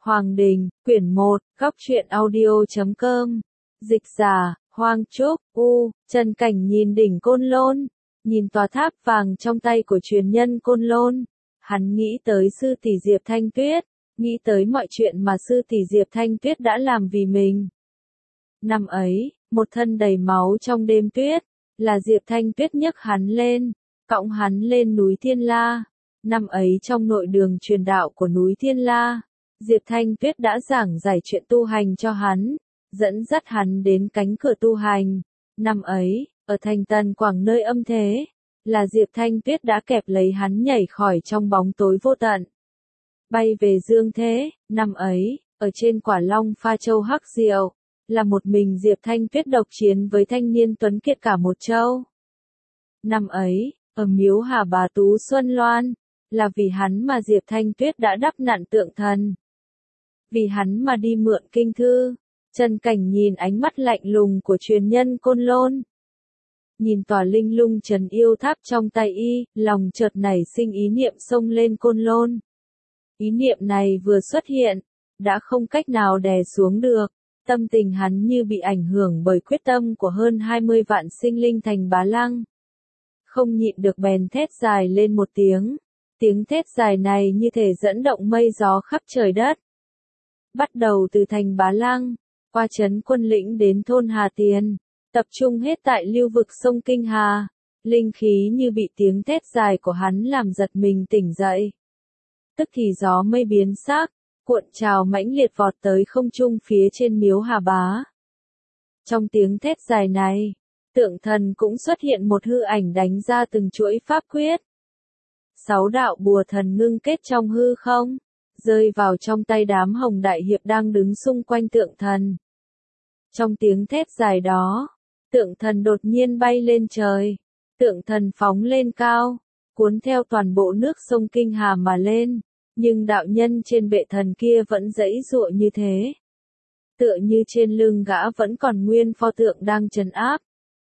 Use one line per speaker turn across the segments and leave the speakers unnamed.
Hoàng Đình, quyển 1, góc truyện audio.com. Dịch giả, Hoang Trúc, Trần Cảnh nhìn đỉnh Côn Lôn, nhìn tòa tháp vàng trong tay của truyền nhân Côn Lôn. Hắn nghĩ tới sư tỷ Diệp Thanh Tuyết, nghĩ tới mọi chuyện mà sư tỷ Diệp Thanh Tuyết đã làm vì mình. Năm ấy, một thân đầy máu trong đêm tuyết, là Diệp Thanh Tuyết nhấc hắn lên, cõng hắn lên núi Thiên La. Năm ấy trong nội đường truyền đạo của núi Thiên La, Diệp Thanh Tuyết đã giảng giải chuyện tu hành cho hắn, dẫn dắt hắn đến cánh cửa tu hành. Năm ấy, ở thành Tần Quảng nơi âm thế, là Diệp Thanh Tuyết đã kẹp lấy hắn nhảy khỏi trong bóng tối vô tận, bay về dương thế. Năm ấy, ở trên Quả Long Pha Châu Hắc Diệu, là một mình Diệp Thanh Tuyết độc chiến với thanh niên tuấn kiệt cả một châu. Năm ấy, ở miếu Hà Bà Tú Xuân Loan, là vì hắn mà Diệp Thanh Tuyết đã đắp nặn tượng thần. Vì hắn mà đi mượn kinh thư. Trần Cảnh nhìn ánh mắt lạnh lùng của truyền nhân Côn Lôn. Nhìn tòa linh lung trần yêu tháp trong tay y, lòng chợt nảy sinh ý niệm xông lên Côn Lôn. Ý niệm này vừa xuất hiện, đã không cách nào đè xuống được. Tâm tình hắn như bị ảnh hưởng bởi quyết tâm của hơn 20 vạn sinh linh thành Bá Lăng. Không nhịn được bèn thét dài lên một tiếng. Tiếng thét dài này như thể dẫn động mây gió khắp trời đất. Bắt đầu từ thành Bá Lăng, qua trấn Quân Lĩnh đến thôn Hà Tiền, tập trung hết tại lưu vực sông Kinh Hà. Linh khí như bị tiếng thét dài của hắn làm giật mình tỉnh dậy. Tức thì gió mây biến sắc, cuộn trào mãnh liệt vọt tới không trung phía trên miếu Hà Bá. Trong tiếng thét dài này, tượng thần cũng xuất hiện một hư ảnh đánh ra từng chuỗi pháp quyết. 6 đạo bùa thần ngưng kết trong hư không, rơi vào trong tay đám Hồng Đại Hiệp đang đứng xung quanh tượng thần. Trong tiếng thét dài đó, tượng thần đột nhiên bay lên trời, tượng thần phóng lên cao, cuốn theo toàn bộ nước sông Kinh Hà mà lên, nhưng đạo nhân trên bệ thần kia vẫn giãy giụa như thế. Tựa như trên lưng gã vẫn còn nguyên pho tượng đang trấn áp.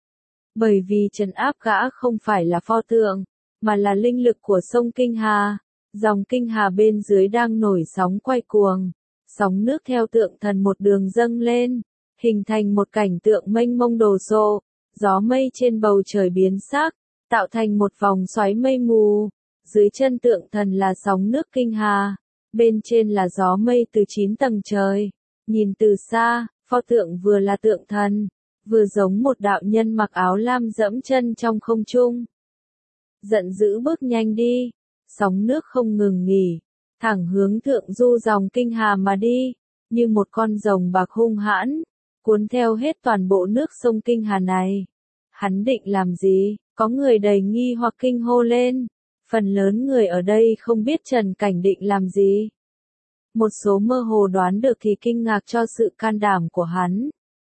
Bởi vì trấn áp gã không phải là pho tượng, mà là linh lực của sông Kinh Hà. Dòng Kinh Hà bên dưới đang nổi sóng quay cuồng, sóng nước theo tượng thần một đường dâng lên, hình thành một cảnh tượng mênh mông đồ sộ, gió mây trên bầu trời biến sắc, tạo thành một vòng xoáy mây mù. Dưới chân tượng thần là sóng nước Kinh Hà, bên trên là gió mây từ 9 tầng trời. Nhìn từ xa, pho tượng vừa là tượng thần, vừa giống một đạo nhân mặc áo lam dẫm chân trong không trung. Giận dữ bước nhanh đi. Sóng nước không ngừng nghỉ, thẳng hướng thượng du dòng Kinh Hà mà đi, như một con rồng bạc hung hãn, cuốn theo hết toàn bộ nước sông Kinh Hà này. Hắn định làm gì? Có người đầy nghi hoặc kinh hô lên. Phần lớn người ở đây không biết Trần Cảnh định làm gì. Một số mơ hồ đoán được thì kinh ngạc cho sự can đảm của hắn.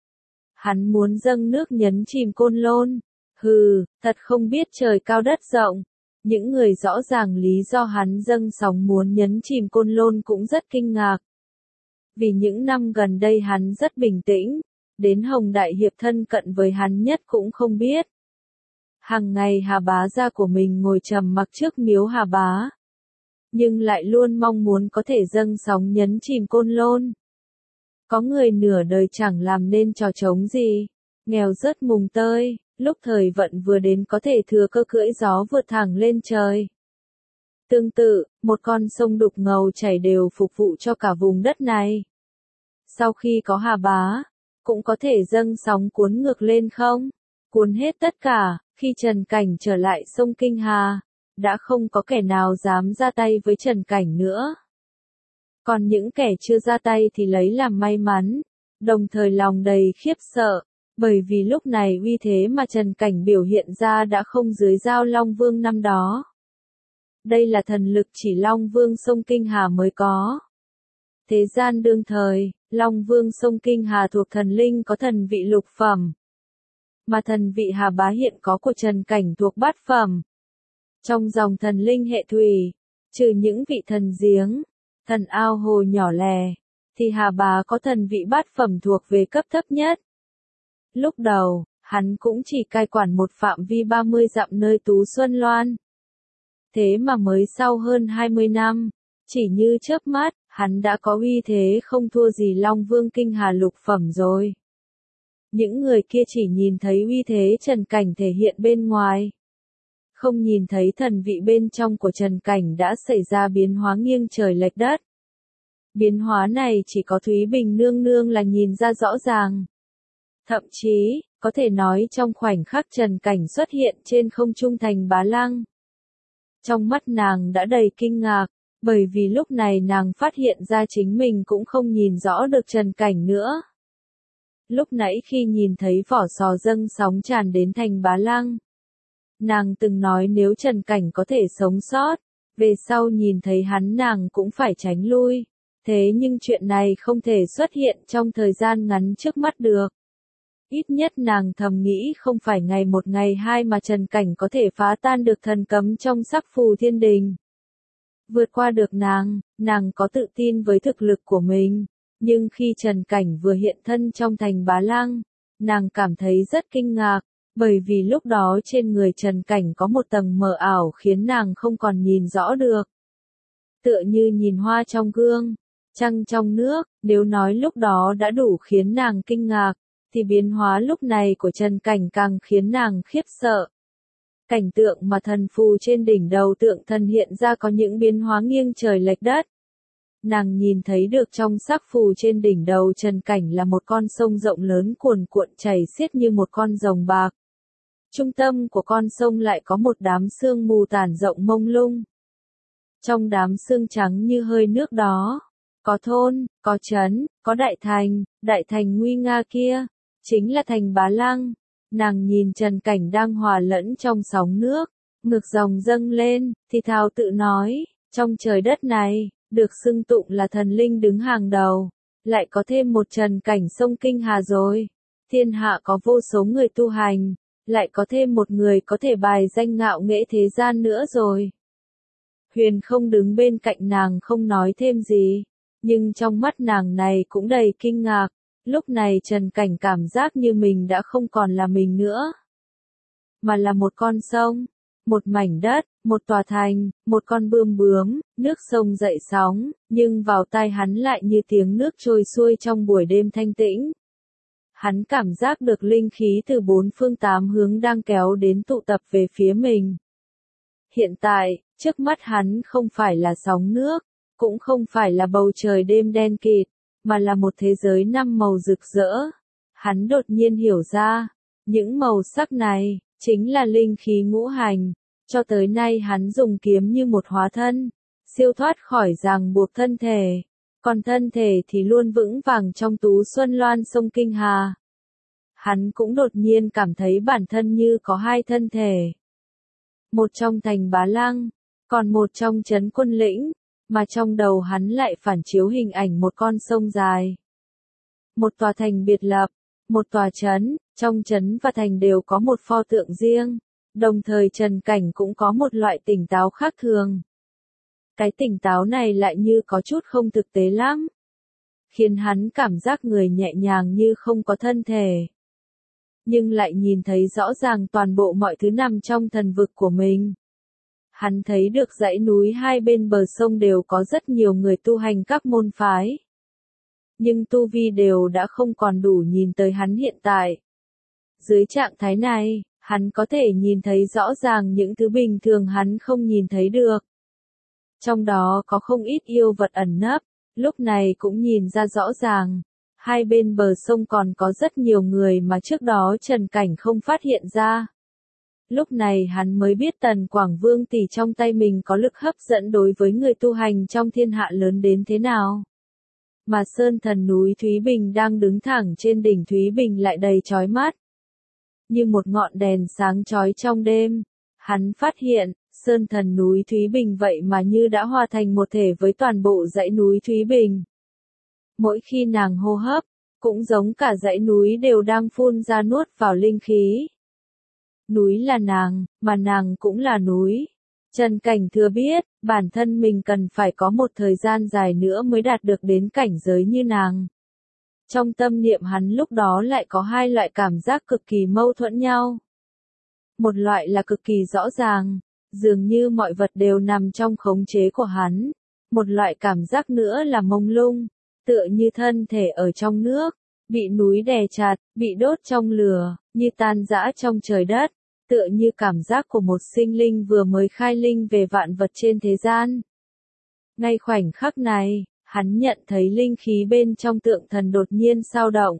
Hắn muốn dâng nước nhấn chìm Côn Lôn. Hừ, thật không biết trời cao đất rộng. Những người rõ ràng lý do hắn dâng sóng muốn nhấn chìm Côn Lôn cũng rất kinh ngạc. Vì những năm gần đây hắn rất bình tĩnh, đến Hồng Đại Hiệp thân cận với hắn nhất cũng không biết. Hàng ngày Hà Bá gia của mình ngồi trầm mặc trước miếu Hà Bá, nhưng lại luôn mong muốn có thể dâng sóng nhấn chìm Côn Lôn. Có người nửa đời chẳng làm nên trò trống gì, nghèo rớt mùng tơi. Lúc thời vận vừa đến có thể thừa cơ cưỡi gió vượt thẳng lên trời. Tương tự, một con sông đục ngầu chảy đều phục vụ cho cả vùng đất này. Sau khi có Hà Bá, cũng có thể dâng sóng cuốn ngược lên không? Cuốn hết tất cả. Khi Trần Cảnh trở lại sông Kinh Hà, đã không có kẻ nào dám ra tay với Trần Cảnh nữa. Còn những kẻ chưa ra tay thì lấy làm may mắn, đồng thời lòng đầy khiếp sợ. Bởi vì lúc này uy thế mà Trần Cảnh biểu hiện ra đã không dưới Giao Long Vương năm đó. Đây là thần lực chỉ Long Vương sông Kinh Hà mới có. Thế gian đương thời, Long Vương sông Kinh Hà thuộc thần linh có thần vị lục phẩm. Mà thần vị Hà Bá hiện có của Trần Cảnh thuộc bát phẩm. Trong dòng thần linh hệ thủy, trừ những vị thần giếng, thần ao hồ nhỏ lè, thì Hà Bá có thần vị bát phẩm thuộc về cấp thấp nhất. Lúc đầu, hắn cũng chỉ cai quản một phạm vi 30 dặm nơi Tú Xuân Loan. Thế mà mới sau hơn 20 năm, chỉ như chớp mắt, Hắn đã có uy thế không thua gì Long Vương Kinh Hà lục phẩm rồi. Những người kia chỉ nhìn thấy uy thế Trần Cảnh thể hiện bên ngoài. Không nhìn thấy thần vị bên trong của Trần Cảnh đã xảy ra biến hóa nghiêng trời lệch đất. Biến hóa này chỉ có Thúy Bình nương nương là nhìn ra rõ ràng. Thậm chí, có thể nói trong khoảnh khắc Trần Cảnh xuất hiện trên không trung thành Bá Lăng. Trong mắt nàng đã đầy kinh ngạc, bởi vì lúc này nàng phát hiện ra chính mình cũng không nhìn rõ được Trần Cảnh nữa. Lúc nãy khi nhìn thấy vỏ sò dâng sóng tràn đến thành Bá Lăng, nàng từng nói nếu Trần Cảnh có thể sống sót, về sau nhìn thấy hắn nàng cũng phải tránh lui. Thế nhưng chuyện này không thể xuất hiện trong thời gian ngắn trước mắt được. Ít nhất nàng thầm nghĩ không phải ngày một ngày hai mà Trần Cảnh có thể phá tan được thần cấm trong sắc phù thiên đình. Vượt qua được nàng có tự tin với thực lực của mình. Nhưng khi Trần Cảnh vừa hiện thân trong thành Bá Lăng, nàng cảm thấy rất kinh ngạc, bởi vì lúc đó trên người Trần Cảnh có một tầng mờ ảo khiến nàng không còn nhìn rõ được. Tựa như nhìn hoa trong gương, trăng trong nước, nếu nói lúc đó đã đủ khiến nàng kinh ngạc, thì biến hóa lúc này của Trần Cảnh càng khiến nàng khiếp sợ. Cảnh tượng mà thần phù trên đỉnh đầu tượng thần hiện ra có những biến hóa nghiêng trời lệch đất. Nàng nhìn thấy được trong sắc phù trên đỉnh đầu Trần Cảnh là một con sông rộng lớn cuồn cuộn chảy xiết như một con rồng bạc. Trung tâm của con sông lại có một đám sương mù tản rộng mông lung. Trong đám sương trắng như hơi nước đó, có thôn, có trấn, có đại thành nguy nga kia, chính là thành Bá Lăng. Nàng nhìn Trần Cảnh đang hòa lẫn trong sóng nước, ngược dòng dâng lên, thì thào tự nói, trong trời đất này, được xưng tụng là thần linh đứng hàng đầu, lại có thêm một Trần Cảnh sông Kinh Hà rồi. Thiên hạ có vô số người tu hành, lại có thêm một người có thể bài danh ngạo nghễ thế gian nữa rồi. Huyền không đứng bên cạnh nàng không nói thêm gì, nhưng trong mắt nàng này cũng đầy kinh ngạc. Lúc này Trần Cảnh cảm giác như mình đã không còn là mình nữa, mà là một con sông, một mảnh đất, một tòa thành, một con bướm, nước sông dậy sóng, nhưng vào tai hắn lại như tiếng nước trôi xuôi trong buổi đêm thanh tĩnh. Hắn cảm giác được linh khí từ bốn phương tám hướng đang kéo đến tụ tập về phía mình. Hiện tại, trước mắt hắn không phải là sóng nước, cũng không phải là bầu trời đêm đen kịt, mà là một thế giới năm màu rực rỡ. Hắn đột nhiên hiểu ra, những màu sắc này, chính là linh khí ngũ hành. Cho tới nay hắn dùng kiếm như một hóa thân, siêu thoát khỏi ràng buộc thân thể, còn thân thể thì luôn vững vàng trong tú xuân loan sông Kinh Hà. Hắn cũng đột nhiên cảm thấy bản thân như có hai thân thể. Một trong thành Bá Lăng, còn một trong trấn Quân Lĩnh, mà trong đầu hắn lại phản chiếu hình ảnh một con sông dài. Một tòa thành biệt lập, một tòa trấn, trong trấn và thành đều có một pho tượng riêng. Đồng thời Trần Cảnh cũng có một loại tỉnh táo khác thường. Cái tỉnh táo này lại như có chút không thực tế lắm, khiến hắn cảm giác người nhẹ nhàng như không có thân thể. Nhưng lại nhìn thấy rõ ràng toàn bộ mọi thứ nằm trong thần vực của mình. Hắn thấy được dãy núi hai bên bờ sông đều có rất nhiều người tu hành các môn phái. Nhưng tu vi đều đã không còn đủ nhìn tới hắn hiện tại. Dưới trạng thái này, hắn có thể nhìn thấy rõ ràng những thứ bình thường hắn không nhìn thấy được. Trong đó có không ít yêu vật ẩn nấp, lúc này cũng nhìn ra rõ ràng. Hai bên bờ sông còn có rất nhiều người mà trước đó Trần Cảnh không phát hiện ra. Lúc này hắn mới biết Tần Quảng Vương tỷ trong tay mình có lực hấp dẫn đối với người tu hành trong thiên hạ lớn đến thế nào. Mà sơn thần núi Thúy Bình đang đứng thẳng trên đỉnh Thúy Bình lại đầy chói mắt. Như một ngọn đèn sáng chói trong đêm, hắn phát hiện, sơn thần núi Thúy Bình vậy mà như đã hòa thành một thể với toàn bộ dãy núi Thúy Bình. Mỗi khi nàng hô hấp, cũng giống cả dãy núi đều đang phun ra nuốt vào linh khí. Núi là nàng, mà nàng cũng là núi. Trần Cảnh thừa biết, bản thân mình cần phải có một thời gian dài nữa mới đạt được đến cảnh giới như nàng. Trong tâm niệm hắn lúc đó lại có hai loại cảm giác cực kỳ mâu thuẫn nhau. Một loại là cực kỳ rõ ràng, dường như mọi vật đều nằm trong khống chế của hắn, Một loại cảm giác nữa là mông lung, tựa như thân thể ở trong nước, bị núi đè chặt, bị đốt trong lửa, như tan rã trong trời đất, tựa như cảm giác của một sinh linh vừa mới khai linh về vạn vật trên thế gian. Ngay khoảnh khắc này, hắn nhận thấy linh khí bên trong tượng thần đột nhiên dao động.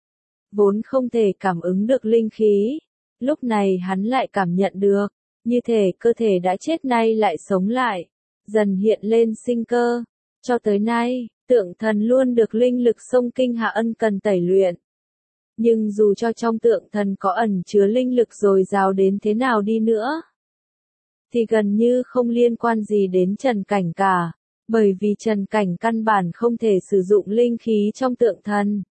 Vốn không thể cảm ứng được linh khí, lúc này hắn lại cảm nhận được, như thể cơ thể đã chết nay lại sống lại, dần hiện lên sinh cơ. Cho tới nay, tượng thần luôn được linh lực sông Kinh Hà ân cần tẩy luyện. Nhưng dù cho trong tượng thần có ẩn chứa linh lực dồi dào đến thế nào đi nữa, thì gần như không liên quan gì đến Trần Cảnh cả, bởi vì Trần Cảnh căn bản không thể sử dụng linh khí trong tượng thần.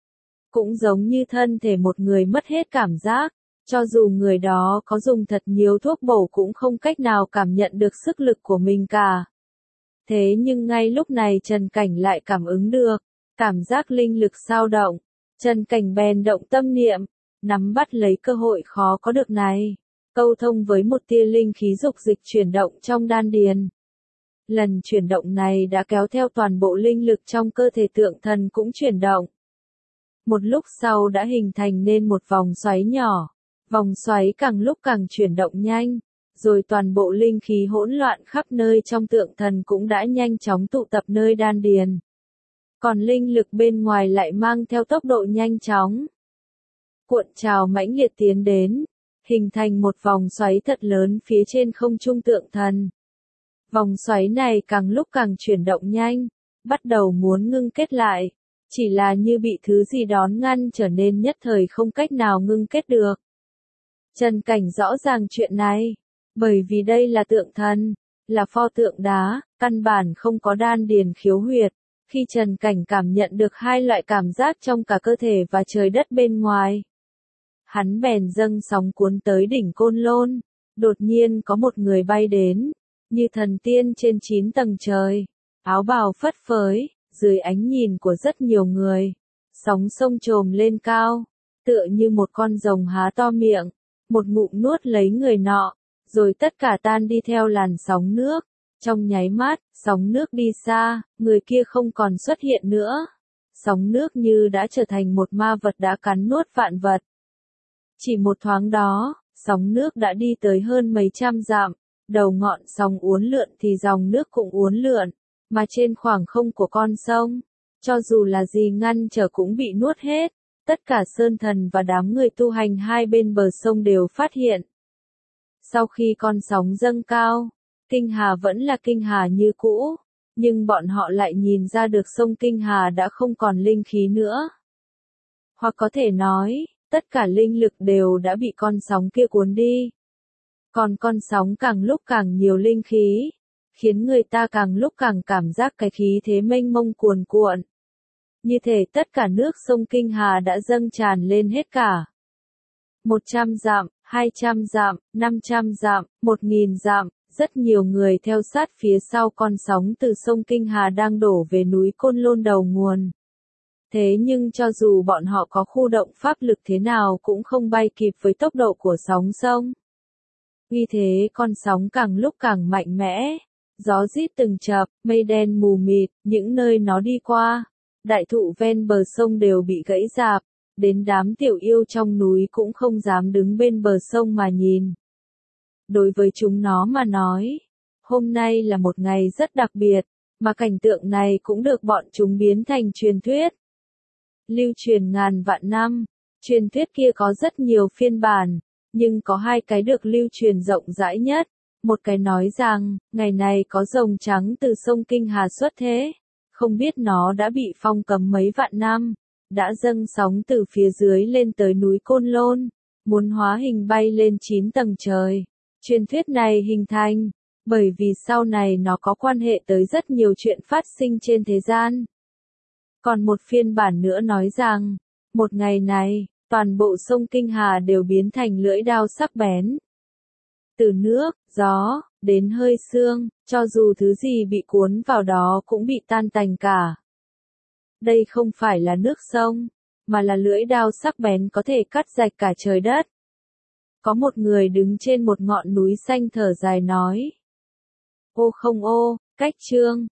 Cũng giống như thân thể một người mất hết cảm giác, cho dù người đó có dùng thật nhiều thuốc bổ cũng không cách nào cảm nhận được sức lực của mình cả. Thế nhưng ngay lúc này Trần Cảnh lại cảm ứng được, cảm giác linh lực dao động. Trần Cảnh bèn động tâm niệm, nắm bắt lấy cơ hội khó có được này, câu thông với một tia linh khí dục dịch chuyển động trong đan điền. Lần chuyển động này đã kéo theo toàn bộ linh lực trong cơ thể tượng thần cũng chuyển động. Một lúc sau đã hình thành nên một vòng xoáy nhỏ, vòng xoáy càng lúc càng chuyển động nhanh, rồi toàn bộ linh khí hỗn loạn khắp nơi trong tượng thần cũng đã nhanh chóng tụ tập nơi đan điền. Còn linh lực bên ngoài lại mang theo tốc độ nhanh chóng, cuộn trào mãnh liệt tiến đến, hình thành một vòng xoáy thật lớn phía trên không trung tượng thần. Vòng xoáy này càng lúc càng chuyển động nhanh, bắt đầu muốn ngưng kết lại, chỉ là như bị thứ gì đón ngăn trở nên nhất thời không cách nào ngưng kết được. Trần Cảnh rõ ràng chuyện này, bởi vì đây là tượng thần, là pho tượng đá, căn bản không có đan điền khiếu huyệt. Khi Trần Cảnh cảm nhận được hai loại cảm giác trong cả cơ thể và trời đất bên ngoài, hắn bèn dâng sóng cuốn tới đỉnh Côn Lôn. Đột nhiên có một người bay đến, như thần tiên trên 9 tầng trời, áo bào phất phới, dưới ánh nhìn của rất nhiều người. Sóng sông trồm lên cao, tựa như một con rồng há to miệng, một ngụm nuốt lấy người nọ, rồi tất cả tan đi theo làn sóng nước. Trong nháy mắt, sóng nước đi xa, người kia không còn xuất hiện nữa. Sóng nước như đã trở thành một ma vật đã cắn nuốt vạn vật. Chỉ một thoáng đó, sóng nước đã đi tới hơn mấy trăm dặm, đầu ngọn sóng uốn lượn thì dòng nước cũng uốn lượn, mà trên khoảng không của con sông, cho dù là gì ngăn trở cũng bị nuốt hết. Tất cả sơn thần và đám người tu hành hai bên bờ sông đều phát hiện. Sau khi con sóng dâng cao, Kinh Hà vẫn là Kinh Hà như cũ, nhưng bọn họ lại nhìn ra được sông Kinh Hà đã không còn linh khí nữa. Hoặc có thể nói, tất cả linh lực đều đã bị con sóng kia cuốn đi. Còn con sóng càng lúc càng nhiều linh khí, khiến người ta càng lúc càng cảm giác cái khí thế mênh mông cuồn cuộn. Như thể tất cả nước sông Kinh Hà đã dâng tràn lên hết cả. 100 dặm, 200 dặm, 500 dặm, 1000 dặm, rất nhiều người theo sát phía sau con sóng từ sông Kinh Hà đang đổ về núi Côn Lôn đầu nguồn. Thế nhưng cho dù bọn họ có khu động pháp lực thế nào cũng không bay kịp với tốc độ của sóng sông. Vì thế con sóng càng lúc càng mạnh mẽ, gió rít từng chập, mây đen mù mịt, những nơi nó đi qua, đại thụ ven bờ sông đều bị gãy rạp, đến đám tiểu yêu trong núi cũng không dám đứng bên bờ sông mà nhìn. Đối với chúng nó mà nói, hôm nay là một ngày rất đặc biệt, mà cảnh tượng này cũng được bọn chúng biến thành truyền thuyết. Lưu truyền ngàn vạn năm, truyền thuyết kia có rất nhiều phiên bản, nhưng có hai cái được lưu truyền rộng rãi nhất. Một cái nói rằng, ngày này có rồng trắng từ sông Kinh Hà xuất thế, không biết nó đã bị phong cấm mấy vạn năm, đã dâng sóng từ phía dưới lên tới núi Côn Lôn, muốn hóa hình bay lên 9 tầng trời. Truyền thuyết này hình thành, bởi vì sau này nó có quan hệ tới rất nhiều chuyện phát sinh trên thế gian. Còn một phiên bản nữa nói rằng, một ngày này, toàn bộ sông Kinh Hà đều biến thành lưỡi đao sắc bén. Từ nước, gió, đến hơi sương, cho dù thứ gì bị cuốn vào đó cũng bị tan tành cả. Đây không phải là nước sông, mà là lưỡi đao sắc bén có thể cắt rạch cả trời đất. Có một người đứng trên một ngọn núi xanh thở dài nói. Ô không ô, cách chương.